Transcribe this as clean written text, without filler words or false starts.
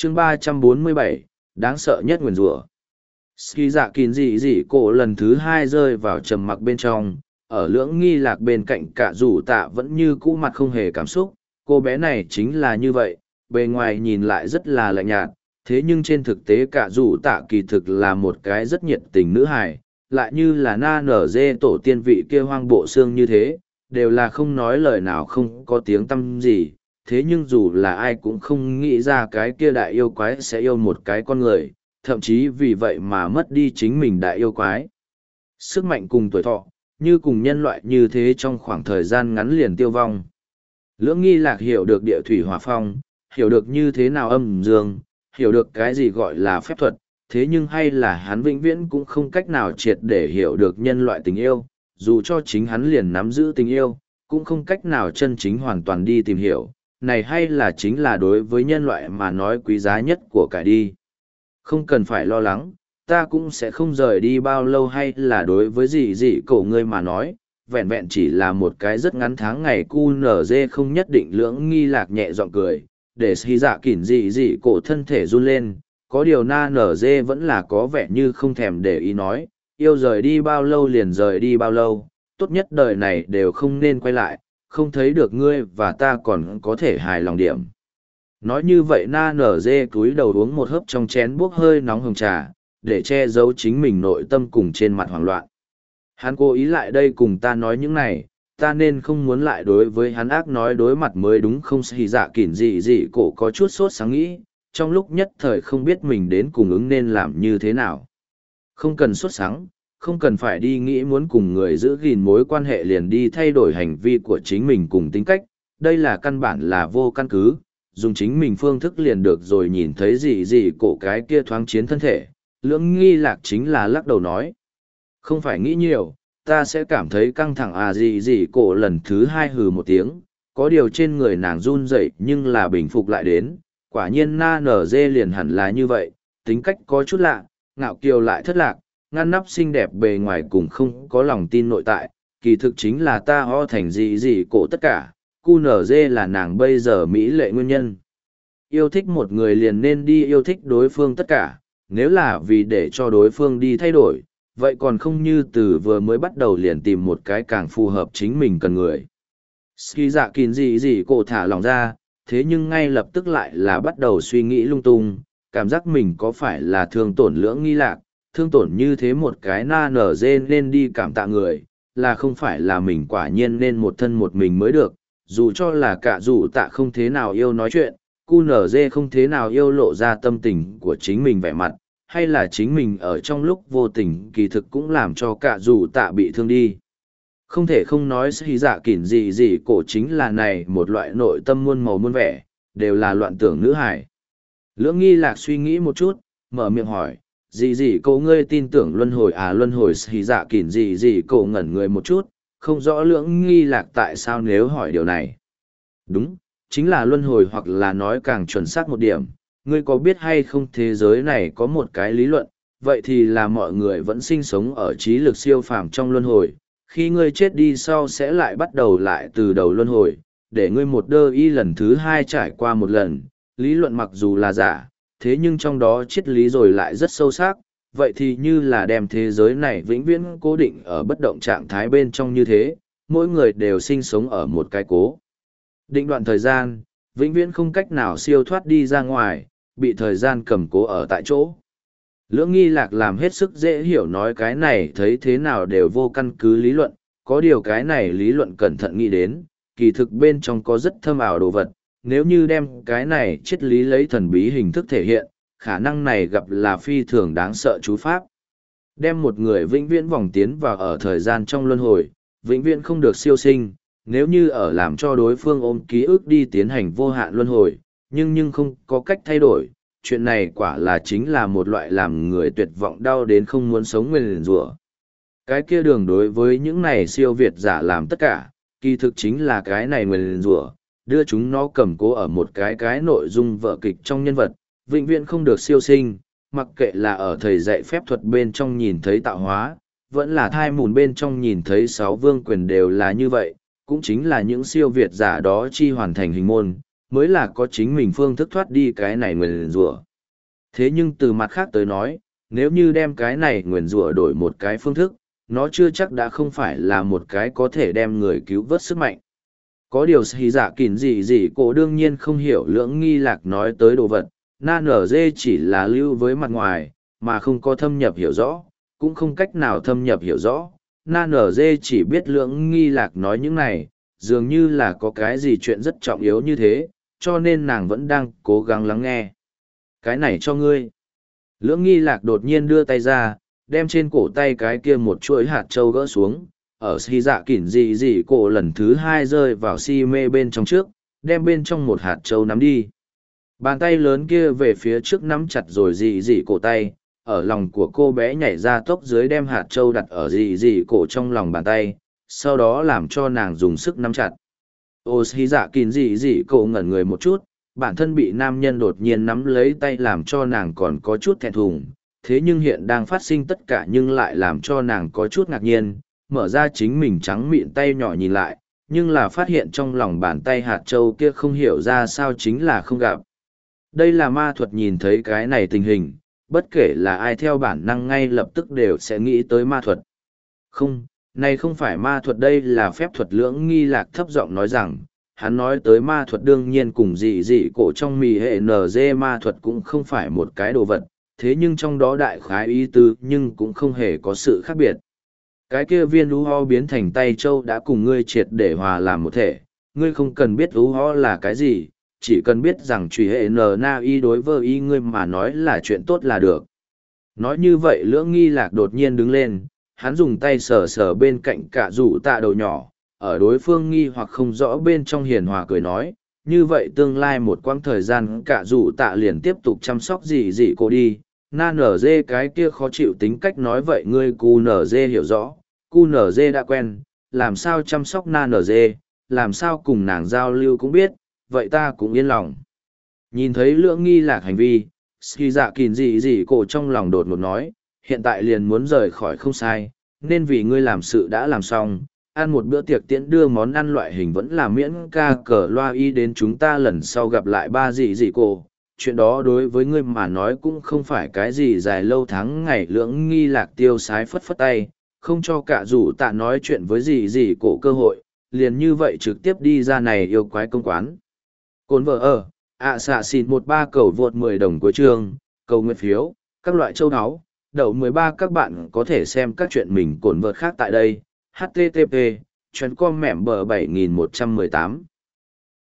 chương 347, đáng sợ nhất nguyền rủa. Ski dạ kín dị dị cổ lần thứ hai rơi vào trầm mặc bên trong, ở lưỡng nghi lạc bên cạnh cả rủ tạ vẫn như cũ mặt không hề cảm xúc. Cô bé này chính là như vậy, bề ngoài nhìn lại rất là lạnh nhạt, thế nhưng trên thực tế cả rủ tạ kỳ thực là một cái rất nhiệt tình nữ hài, lại như là na nở dê tổ tiên vị kia hoang bộ xương như thế, đều là không nói lời nào, không có tiếng tăm gì. Thế nhưng dù là ai cũng không nghĩ ra cái kia đại yêu quái sẽ yêu một cái con người, thậm chí vì vậy mà mất đi chính mình đại yêu quái. Sức mạnh cùng tuổi thọ, như cùng nhân loại như thế trong khoảng thời gian ngắn liền tiêu vong. Lưỡng nghi lạc hiểu được địa thủy hỏa phong, hiểu được như thế nào âm dương, hiểu được cái gì gọi là phép thuật, thế nhưng hay là hắn vĩnh viễn cũng không cách nào triệt để hiểu được nhân loại tình yêu, dù cho chính hắn liền nắm giữ tình yêu, cũng không cách nào chân chính hoàn toàn đi tìm hiểu, này hay là chính là đối với nhân loại mà nói quý giá nhất của cải đi. Không cần phải lo lắng, ta cũng sẽ không rời đi bao lâu, hay là đối với gì gì cổ ngươi mà nói, vẹn vẹn chỉ là một cái rất ngắn tháng ngày QNZ không nhất định. Lưỡng nghi lạc nhẹ giọng cười, để xì dạ kỉn gì gì cổ thân thể run lên, có điều na nở dê vẫn là có vẻ như không thèm để ý nói, yêu rời đi bao lâu liền rời đi bao lâu, tốt nhất đời này đều không nên quay lại, không thấy được ngươi và ta còn có thể hài lòng điểm. Nói như vậy na nở dê cúi đầu uống một hớp trong chén bốc hơi nóng hồng trà, để che giấu chính mình nội tâm cùng trên mặt hoảng loạn. Hắn cố ý lại đây cùng ta nói những này, ta nên không muốn lại đối với hắn ác nói đối mặt mới đúng không? Xì dạ kỉn dị dị cổ có chút sốt sáng nghĩ, trong lúc nhất thời không biết mình đến cùng ứng nên làm như thế nào. Không cần sốt sáng, không cần phải đi nghĩ muốn cùng người giữ gìn mối quan hệ liền đi thay đổi hành vi của chính mình cùng tính cách, đây là căn bản là vô căn cứ, dùng chính mình phương thức liền được rồi. Nhìn thấy gì gì cổ cái kia thoáng chiến thân thể, lưỡng nghi lạc chính là lắc đầu nói. Không phải nghĩ nhiều, ta sẽ cảm thấy căng thẳng à? Gì gì cổ lần thứ hai hừ một tiếng, có điều trên người nàng run rẩy nhưng là bình phục lại đến, quả nhiên na nở dê liền hẳn là như vậy, tính cách có chút lạ, ngạo kiều lại thất lạc, ngăn nắp xinh đẹp bề ngoài cùng không có lòng tin nội tại, kỳ thực chính là ta ho thành gì gì cổ tất cả, QNZ là nàng bây giờ mỹ lệ nguyên nhân. Yêu thích một người liền nên đi yêu thích đối phương tất cả, nếu là vì để cho đối phương đi thay đổi, vậy còn không như từ vừa mới bắt đầu liền tìm một cái càng phù hợp chính mình cần người. Ski dạ kín gì gì cổ thả lòng ra, thế nhưng ngay lập tức lại là bắt đầu suy nghĩ lung tung, cảm giác mình có phải là thương tổn lưỡng nghi lạc, thương tổn như thế một cái na nở dê nên đi cảm tạ người, là không phải là mình quả nhiên nên một thân một mình mới được, dù cho là cả dù tạ không thế nào yêu nói chuyện, QNZ không thế nào yêu lộ ra tâm tình của chính mình vẻ mặt, hay là chính mình ở trong lúc vô tình kỳ thực cũng làm cho cả dù tạ bị thương đi. Không thể không nói xì dạ kỉn gì gì cổ chính là này một loại nội tâm muôn màu muôn vẻ, đều là loạn tưởng nữ hải. Lưỡng nghi lạc suy nghĩ một chút, mở miệng hỏi, gì gì cổ ngươi tin tưởng luân hồi à? Luân hồi? Xì dạ kỉn gì gì cổ ngẩn người một chút, không rõ lưỡng nghi lạc tại sao nếu hỏi điều này. Đúng, chính là luân hồi, hoặc là nói càng chuẩn xác một điểm, ngươi có biết hay không thế giới này có một cái lý luận, vậy thì là mọi người vẫn sinh sống ở trí lực siêu phàm trong luân hồi, khi ngươi chết đi sau sẽ lại bắt đầu lại từ đầu luân hồi, để ngươi một đơ y lần thứ hai trải qua một lần. Lý luận mặc dù là giả, thế nhưng trong đó triết lý rồi lại rất sâu sắc, vậy thì như là đem thế giới này vĩnh viễn cố định ở bất động trạng thái bên trong như thế, mỗi người đều sinh sống ở một cái cố định đoạn thời gian, vĩnh viễn không cách nào siêu thoát đi ra ngoài, bị thời gian cầm cố ở tại chỗ. Lưỡng nghi lạc làm hết sức dễ hiểu nói cái này thấy thế nào đều vô căn cứ lý luận, có điều cái này lý luận cẩn thận nghĩ đến, kỳ thực bên trong có rất thâm ảo đồ vật, nếu như đem cái này triết lý lấy thần bí hình thức thể hiện, khả năng này gặp là phi thường đáng sợ chú pháp. Đem một người vĩnh viễn vòng tiến vào ở thời gian trong luân hồi, vĩnh viễn không được siêu sinh, nếu như ở làm cho đối phương ôm ký ức đi tiến hành vô hạn luân hồi, nhưng không có cách thay đổi, chuyện này quả là chính là một loại làm người tuyệt vọng đau đến không muốn sống nguyền rủa. Cái kia đường đối với những này siêu việt giả làm tất cả, kỳ thực chính là cái này nguyền rủa, đưa chúng nó cầm cố ở một cái nội dung vở kịch trong nhân vật, vĩnh viễn không được siêu sinh, mặc kệ là ở thầy dạy phép thuật bên trong nhìn thấy tạo hóa, vẫn là thai mùn bên trong nhìn thấy sáu vương quyền đều là như vậy, cũng chính là những siêu việt giả đó chi hoàn thành hình môn, mới là có chính mình phương thức thoát đi cái này nguyền rủa. Thế nhưng từ mặt khác tới nói, nếu như đem cái này nguyền rủa đổi một cái phương thức, nó chưa chắc đã không phải là một cái có thể đem người cứu vớt sức mạnh. Có điều xì dạ kỉn gì cổ đương nhiên không hiểu lưỡng nghi lạc nói tới đồ vật, na nở dê chỉ là lưu với mặt ngoài, mà không có thâm nhập hiểu rõ, cũng không cách nào thâm nhập hiểu rõ. Na nở dê chỉ biết lưỡng nghi lạc nói những này, dường như là có cái gì chuyện rất trọng yếu như thế, cho nên nàng vẫn đang cố gắng lắng nghe. Cái này cho ngươi. Lưỡng nghi lạc đột nhiên đưa tay ra, đem trên cổ tay cái kia một chuỗi hạt trâu gỡ xuống, ở xì dạ kỉn gì cổ lần thứ hai rơi vào si mê bên trong trước, đem bên trong một hạt trâu nắm đi. Bàn tay lớn kia về phía trước nắm chặt rồi gì cổ tay, ở lòng của cô bé nhảy ra tốc dưới đem hạt trâu đặt ở gì cổ trong lòng bàn tay, sau đó làm cho nàng dùng sức nắm chặt. Ô xì dạ kỉn gì cổ ngẩn người một chút, bản thân bị nam nhân đột nhiên nắm lấy tay làm cho nàng còn có chút thẹn thùng, thế nhưng hiện đang phát sinh tất cả nhưng lại làm cho nàng có chút ngạc nhiên, mở ra chính mình trắng mịn tay nhỏ nhìn lại, nhưng là phát hiện trong lòng bàn tay hạt châu kia không hiểu ra sao chính là không gặp. Đây là ma thuật nhìn thấy cái này tình hình, bất kể là ai theo bản năng ngay lập tức đều sẽ nghĩ tới ma thuật. Không, này không phải ma thuật, đây là phép thuật. Lưỡng nghi lạc thấp giọng nói rằng, hắn nói tới ma thuật đương nhiên cùng dị cổ trong mì hệ NG ma thuật cũng không phải một cái đồ vật, thế nhưng trong đó đại khái ý tứ nhưng cũng không hề có sự khác biệt. Cái kia viên ú ho biến thành tay châu đã cùng ngươi triệt để hòa làm một thể, ngươi không cần biết ú ho là cái gì, chỉ cần biết rằng truy hệ n na y đối với y ngươi mà nói là chuyện tốt là được. Nói như vậy lưỡng nghi lạc đột nhiên đứng lên, hắn dùng tay sờ sờ bên cạnh cả rủ tạ đầu nhỏ, ở đối phương nghi hoặc không rõ bên trong hiền hòa cười nói, như vậy tương lai một quãng thời gian cả rủ tạ liền tiếp tục chăm sóc dị cô đi. Na nở dê cái kia khó chịu tính cách nói vậy ngươi cu nở dê hiểu rõ, cu nở dê đã quen, làm sao chăm sóc na nở dê, làm sao cùng nàng giao lưu cũng biết, vậy ta cũng yên lòng. Nhìn thấy lưỡng nghi lạc hành vi, ski dạ kìn dị cổ trong lòng đột ngột nói, hiện tại liền muốn rời khỏi không sai, nên vì ngươi làm sự đã làm xong, ăn một bữa tiệc tiễn đưa món ăn loại hình vẫn là miễn ca cờ loa y đến chúng ta lần sau gặp lại ba dị cổ. Chuyện đó đối với ngươi mà nói cũng không phải cái gì dài lâu tháng ngày. Lưỡng nghi lạc tiêu sái phất phất tay, không cho cả rủ tạ nói chuyện với dị cổ cơ hội, liền như vậy trực tiếp đi ra này yêu quái công quán. Cồn vợ ở, xạ xịt 13 cầu vượt 10 đồng cuối chương, cầu nguyện phiếu, các loại châu áo, đậu 13 các bạn có thể xem các chuyện mình cồn vợt khác tại đây, http, chuyến com mẻm bờ 7118.